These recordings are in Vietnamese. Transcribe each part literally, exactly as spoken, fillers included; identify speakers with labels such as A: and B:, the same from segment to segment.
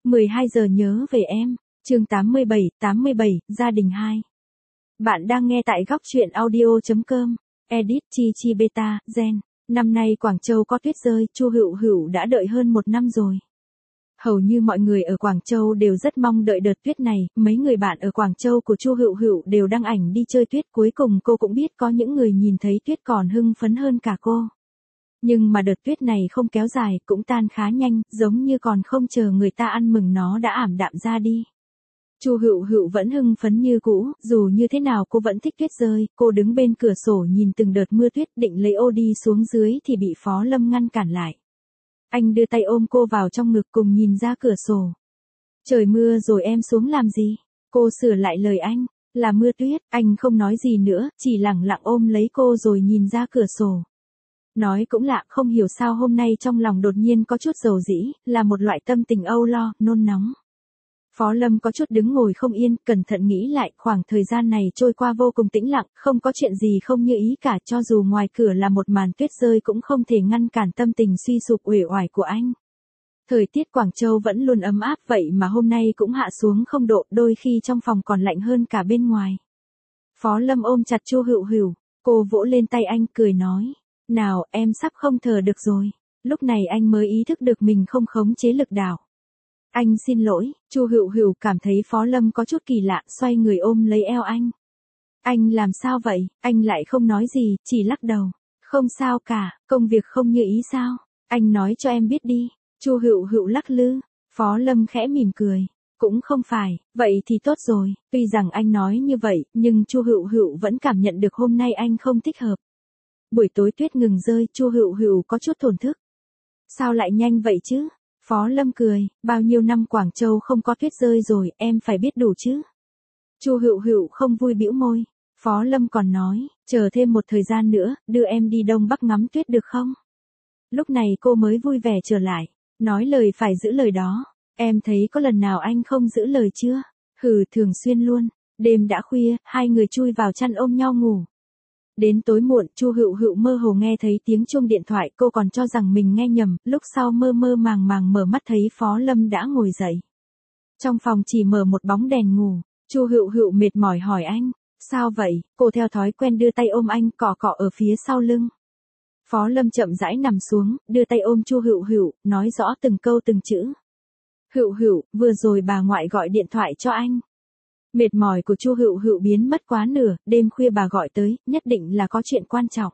A: mười hai giờ nhớ về em, chương tám mươi bảy, tám mươi bảy, gia đình hai. Bạn đang nghe tại góc truyện audio chấm com, edit Chi Chi Beta, Gen. Năm nay Quảng Châu có tuyết rơi, Chu Hựu Hựu đã đợi hơn một năm rồi. Hầu như mọi người ở Quảng Châu đều rất mong đợi đợt tuyết này, mấy người bạn ở Quảng Châu của Chu Hựu Hựu đều đăng ảnh đi chơi tuyết, cuối cùng cô cũng biết có những người nhìn thấy tuyết còn hưng phấn hơn cả cô. Nhưng mà đợt tuyết này không kéo dài, cũng tan khá nhanh, giống như còn không chờ người ta ăn mừng nó đã ảm đạm ra đi. Chu Hựu Hựu vẫn hưng phấn như cũ, dù như thế nào cô vẫn thích tuyết rơi, cô đứng bên cửa sổ nhìn từng đợt mưa tuyết định lấy ô đi xuống dưới thì bị Phó Lâm ngăn cản lại. Anh đưa tay ôm cô vào trong ngực cùng nhìn ra cửa sổ. Trời mưa rồi em xuống làm gì? Cô sửa lại lời anh, là mưa tuyết, anh không nói gì nữa, chỉ lẳng lặng ôm lấy cô rồi nhìn ra cửa sổ. Nói cũng lạ, không hiểu sao hôm nay trong lòng đột nhiên có chút dầu dĩ, là một loại tâm tình âu lo, nôn nóng. Phó Lâm có chút đứng ngồi không yên, cẩn thận nghĩ lại, khoảng thời gian này trôi qua vô cùng tĩnh lặng, không có chuyện gì không như ý cả, cho dù ngoài cửa là một màn tuyết rơi cũng không thể ngăn cản tâm tình suy sụp uể oải của anh. Thời tiết Quảng Châu vẫn luôn ấm áp vậy mà hôm nay cũng hạ xuống không độ, đôi khi trong phòng còn lạnh hơn cả bên ngoài. Phó Lâm ôm chặt Chu Hựu Hựu, cô vỗ lên tay anh cười nói, nào em sắp không thở được rồi. Lúc này anh mới ý thức được mình không khống chế lực đạo. Anh xin lỗi, Chu Hựu Hựu cảm thấy Phó Lâm có chút kỳ lạ, xoay người ôm lấy eo anh. Anh làm sao vậy? Anh lại không nói gì, chỉ lắc đầu. Không sao cả, công việc không như ý sao? Anh nói cho em biết đi. Chu Hựu Hựu lắc lư. Phó Lâm khẽ mỉm cười. Cũng không phải, vậy thì tốt rồi. Tuy rằng anh nói như vậy, nhưng Chu Hựu Hựu vẫn cảm nhận được hôm nay anh không thích hợp. Buổi tối tuyết ngừng rơi, Chu Hựu Hựu có chút thổn thức. Sao lại nhanh vậy chứ? Phó Lâm cười, bao nhiêu năm Quảng Châu không có tuyết rơi rồi, em phải biết đủ chứ. Chu Hựu Hựu không vui bĩu môi. Phó Lâm còn nói, chờ thêm một thời gian nữa, đưa em đi Đông Bắc ngắm tuyết được không? Lúc này cô mới vui vẻ trở lại, nói lời phải giữ lời đó. Em thấy có lần nào anh không giữ lời chưa? Hừ, thường xuyên luôn. Đêm đã khuya, hai người chui vào chăn ôm nhau ngủ. Đến tối muộn, Chu Hựu Hựu mơ hồ nghe thấy tiếng chuông điện thoại, cô còn cho rằng mình nghe nhầm, lúc sau mơ mơ màng màng mở mắt thấy Phó Lâm đã ngồi dậy. Trong phòng chỉ mở một bóng đèn ngủ, Chu Hựu Hựu mệt mỏi hỏi anh, sao vậy? Cô theo thói quen đưa tay ôm anh, cọ cọ ở phía sau lưng. Phó Lâm chậm rãi nằm xuống, đưa tay ôm Chu Hựu Hựu, nói rõ từng câu từng chữ. Hựu Hựu, vừa rồi bà ngoại gọi điện thoại cho anh. Mệt mỏi của Chu Hựu Hựu biến mất quá nửa, đêm khuya bà gọi tới, nhất định là có chuyện quan trọng.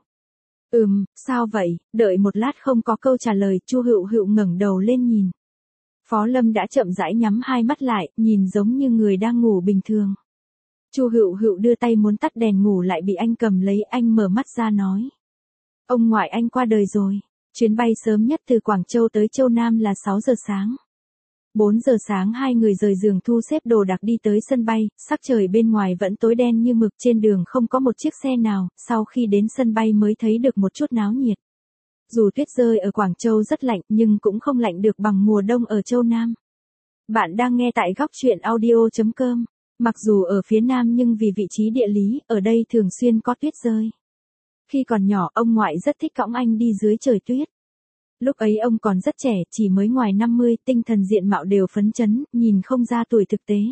A: Ừm, sao vậy? Đợi một lát không có câu trả lời, Chu Hựu Hựu ngẩng đầu lên nhìn. Phó Lâm đã chậm rãi nhắm hai mắt lại, nhìn giống như người đang ngủ bình thường. Chu Hựu Hựu đưa tay muốn tắt đèn ngủ lại bị anh cầm lấy, anh mở mắt ra nói. Ông ngoại anh qua đời rồi. Chuyến bay sớm nhất từ Quảng Châu tới Châu Nam là sáu giờ sáng. bốn giờ sáng hai người rời giường thu xếp đồ đạc đi tới sân bay, sắc trời bên ngoài vẫn tối đen như mực, trên đường không có một chiếc xe nào, sau khi đến sân bay mới thấy được một chút náo nhiệt. Dù tuyết rơi ở Quảng Châu rất lạnh nhưng cũng không lạnh được bằng mùa đông ở Châu Nam. Bạn đang nghe tại góc truyện audio chấm com, mặc dù ở phía Nam nhưng vì vị trí địa lý, ở đây thường xuyên có tuyết rơi. Khi còn nhỏ ông ngoại rất thích cõng anh đi dưới trời tuyết. Lúc ấy ông còn rất trẻ, chỉ mới ngoài năm mươi, tinh thần diện mạo đều phấn chấn, nhìn không ra tuổi thực tế.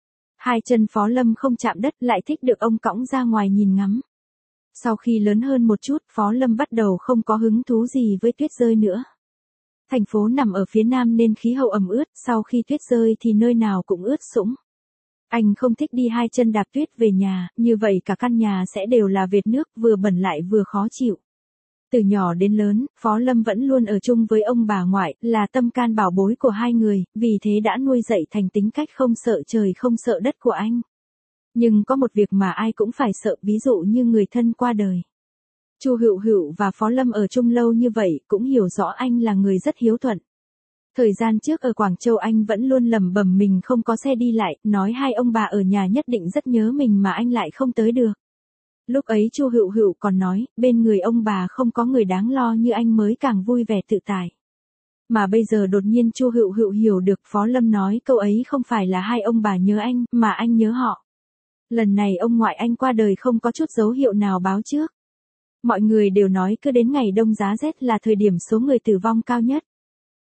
A: Hai chân Phó Lâm không chạm đất, lại thích được ông cõng ra ngoài nhìn ngắm. Sau khi lớn hơn một chút, Phó Lâm bắt đầu không có hứng thú gì với tuyết rơi nữa. Thành phố nằm ở phía Nam nên khí hậu ẩm ướt, sau khi tuyết rơi thì nơi nào cũng ướt sũng. Anh không thích đi hai chân đạp tuyết về nhà, như vậy cả căn nhà sẽ đều là vệt nước, vừa bẩn lại vừa khó chịu. Từ nhỏ đến lớn, Phó Lâm vẫn luôn ở chung với ông bà ngoại, là tâm can bảo bối của hai người, vì thế đã nuôi dạy thành tính cách không sợ trời không sợ đất của anh. Nhưng có một việc mà ai cũng phải sợ, ví dụ như người thân qua đời. Chu Hựu Hựu và Phó Lâm ở chung lâu như vậy, cũng hiểu rõ anh là người rất hiếu thuận. Thời gian trước ở Quảng Châu anh vẫn luôn lẩm bẩm mình không có xe đi lại, nói hai ông bà ở nhà nhất định rất nhớ mình mà anh lại không tới được. Lúc ấy Chu Hựu Hựu còn nói, bên người ông bà không có người đáng lo như anh mới càng vui vẻ tự tại. Mà bây giờ đột nhiên Chu Hựu Hựu hiểu được Phó Lâm nói câu ấy không phải là hai ông bà nhớ anh, mà anh nhớ họ. Lần này ông ngoại anh qua đời không có chút dấu hiệu nào báo trước. Mọi người đều nói cứ đến ngày đông giá rét là thời điểm số người tử vong cao nhất.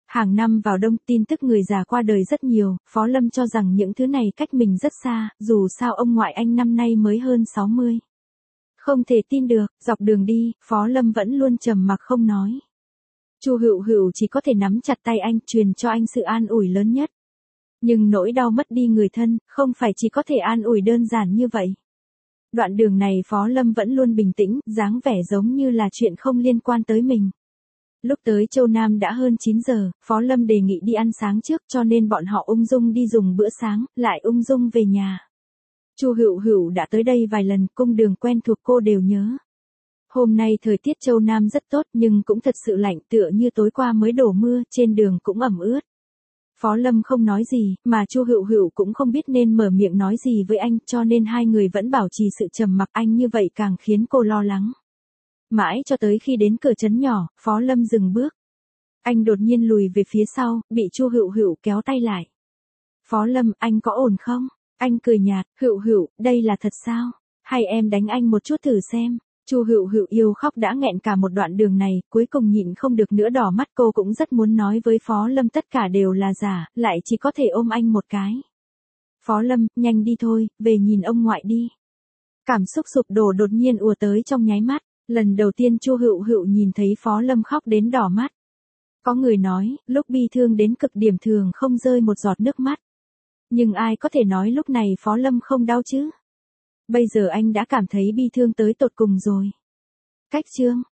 A: Hàng năm vào đông tin tức người già qua đời rất nhiều, Phó Lâm cho rằng những thứ này cách mình rất xa, dù sao ông ngoại anh năm nay mới hơn sáu mươi. Không thể tin được, dọc đường đi, Phó Lâm vẫn luôn trầm mặc không nói. Chu Hựu Hựu chỉ có thể nắm chặt tay anh, truyền cho anh sự an ủi lớn nhất. Nhưng nỗi đau mất đi người thân, không phải chỉ có thể an ủi đơn giản như vậy. Đoạn đường này Phó Lâm vẫn luôn bình tĩnh, dáng vẻ giống như là chuyện không liên quan tới mình. Lúc tới Châu Nam đã hơn chín giờ, Phó Lâm đề nghị đi ăn sáng trước cho nên bọn họ ung dung đi dùng bữa sáng, lại ung dung về nhà. Chu Hựu Hựu đã tới đây vài lần, cung đường quen thuộc cô đều nhớ. Hôm nay thời tiết Châu Nam rất tốt nhưng cũng thật sự lạnh, tựa như tối qua mới đổ mưa, trên đường cũng ẩm ướt. Phó Lâm không nói gì, mà Chu Hựu Hựu cũng không biết nên mở miệng nói gì với anh, cho nên hai người vẫn bảo trì sự trầm mặc, anh như vậy càng khiến cô lo lắng. Mãi cho tới khi đến cửa trấn nhỏ, Phó Lâm dừng bước. Anh đột nhiên lùi về phía sau, bị Chu Hựu Hựu kéo tay lại. Phó Lâm, anh có ổn không? Anh cười nhạt, Hựu Hựu, đây là thật sao? Hay em đánh anh một chút thử xem? Chu Hựu Hựu yêu khóc đã nghẹn cả một đoạn đường này, cuối cùng nhịn không được nữa đỏ mắt, cô cũng rất muốn nói với Phó Lâm tất cả đều là giả, lại chỉ có thể ôm anh một cái. Phó Lâm, nhanh đi thôi, về nhìn ông ngoại đi. Cảm xúc sụp đổ đột nhiên ùa tới trong nháy mắt, lần đầu tiên Chu Hựu Hựu nhìn thấy Phó Lâm khóc đến đỏ mắt. Có người nói, lúc bi thương đến cực điểm thường không rơi một giọt nước mắt. Nhưng ai có thể nói lúc này Phó Lâm không đau chứ? Bây giờ anh đã cảm thấy bi thương tới tột cùng rồi. Cách chương